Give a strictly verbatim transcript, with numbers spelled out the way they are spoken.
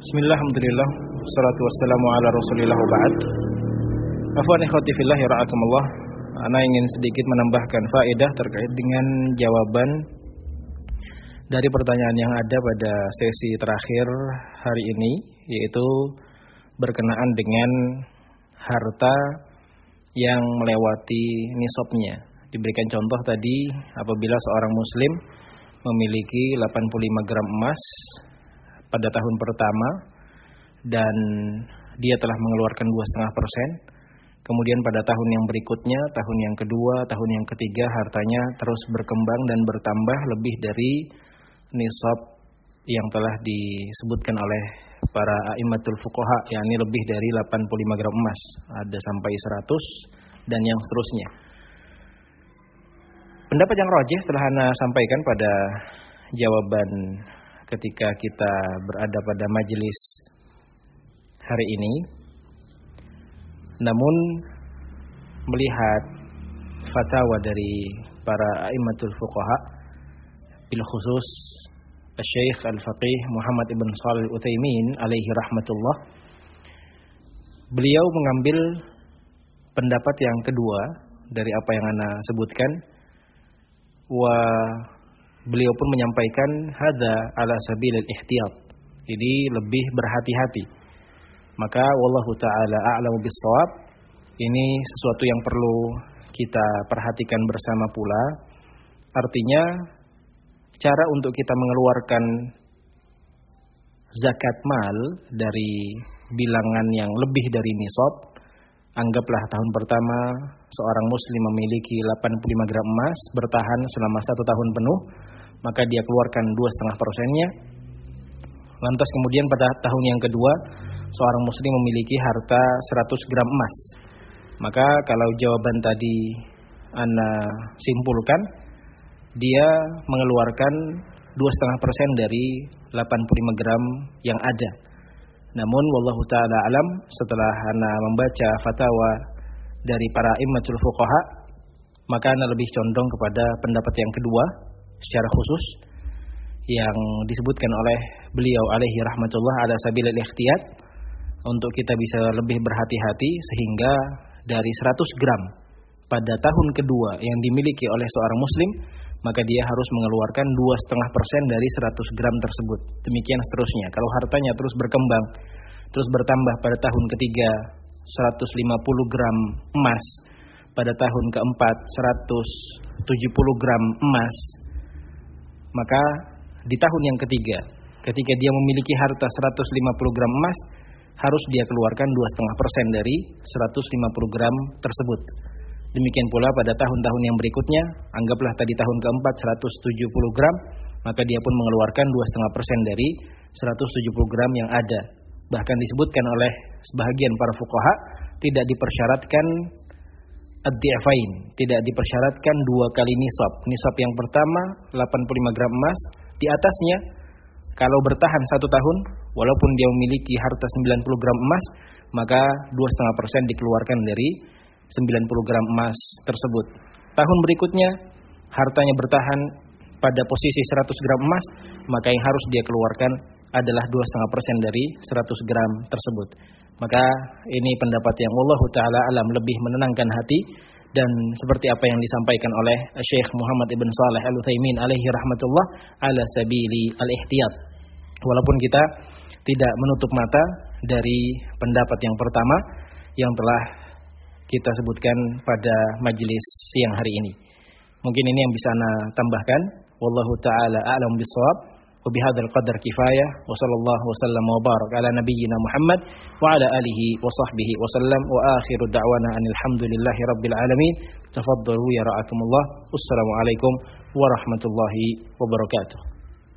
Bismillah, alhamdulillah, wassalatu wassalamu ala rasulillah wa ba'd. Afwan ikhwati fillah ya ra'akumullah. Ana ingin sedikit menambahkan faedah terkait dengan jawaban dari pertanyaan yang ada pada sesi terakhir hari ini, yaitu berkenaan dengan harta yang melewati nisabnya. Diberikan contoh tadi, apabila seorang muslim memiliki delapan puluh lima gram emas pada tahun pertama dan dia telah mengeluarkan dua koma lima persen, kemudian pada tahun yang berikutnya, tahun yang kedua, tahun yang ketiga, hartanya terus berkembang dan bertambah lebih dari nisab yang telah disebutkan oleh para a'immatul fuqaha, yakni lebih dari delapan puluh lima gram emas, ada sampai seratus dan yang seterusnya. Pendapat yang rajih telah Ana sampaikan pada jawaban ketika kita berada pada majelis hari ini. Namun melihat fatwa dari para a'immatul fuqaha, bil khusus Syekh Al-Faqih Muhammad ibn Shalih Al-Utsaimin alaihi rahmatullah, beliau mengambil pendapat yang kedua dari apa yang Ana sebutkan, wa beliau pun menyampaikan hadza ala sabilil ihtiyat, jadi lebih berhati-hati. Maka wallahu taala a'lamu bissawab, ini sesuatu yang perlu kita perhatikan bersama pula. Artinya cara untuk kita mengeluarkan zakat mal dari bilangan yang lebih dari nisab, anggaplah tahun pertama seorang muslim memiliki delapan puluh lima gram emas, bertahan selama satu tahun penuh, maka dia keluarkan dua koma lima persennya. Lantas kemudian pada tahun yang kedua seorang muslim memiliki harta seratus gram emas. Maka kalau jawaban tadi Ana simpulkan, dia mengeluarkan dua koma lima persen dari delapan puluh lima gram yang ada. Namun wallahu taala alam, setelah Ana membaca fatwa dari para immatul fuqaha, maka Ana lebih condong kepada pendapat yang kedua secara khusus yang disebutkan oleh beliau alaihi rahmatullah ala sabilil ikhtiyat, untuk kita bisa lebih berhati-hati sehingga dari seratus gram pada tahun kedua yang dimiliki oleh seorang muslim, maka dia harus mengeluarkan dua koma lima persen dari seratus gram tersebut. Demikian seterusnya. Kalau hartanya terus berkembang, terus bertambah pada tahun ketiga seratus lima puluh gram emas, pada tahun keempat seratus tujuh puluh gram emas, maka di tahun yang ketiga ketika dia memiliki harta seratus lima puluh gram emas, harus dia keluarkan dua koma lima persen dari seratus lima puluh gram tersebut. Demikian pula pada tahun-tahun yang berikutnya, anggaplah tadi tahun keempat seratus tujuh puluh gram, maka dia pun mengeluarkan dua koma lima persen dari seratus tujuh puluh gram yang ada. Bahkan disebutkan oleh sebahagian para fuqaha, tidak dipersyaratkan ad-di'afain, tidak dipersyaratkan dua kali nisab. Nisab yang pertama delapan puluh lima gram emas, di atasnya kalau bertahan satu tahun, walaupun dia memiliki harta sembilan puluh gram emas, maka dua koma lima persen dikeluarkan dari sembilan puluh gram emas tersebut. Tahun berikutnya hartanya bertahan pada posisi seratus gram emas, maka yang harus dia keluarkan adalah dua koma lima persen dari seratus gram tersebut. Maka ini pendapat yang wallahu taala alam lebih menenangkan hati, dan seperti apa yang disampaikan oleh Syekh Muhammad ibn Shalih Al-Utsaimin alaihi rahmatullah ala sabili al-ihtiyat. Walaupun kita tidak menutup mata dari pendapat yang pertama yang telah kita sebutkan pada majelis siang hari ini. Mungkin ini yang bisa Ana tambahkan. Wallahu taala a'lam bissawab. Wa bihadzal qadar kifayah. Wa sallallahu wasallam wa barak ala nabiyyina Muhammad wa ala alihi wa sahbihi wa sallam. Wa akhiru da'wana anil hamdulillahi rabbil alamin. Tafaddalu ya ra'akumullah. Wassalamualaikum warahmatullahi wabarakatuh.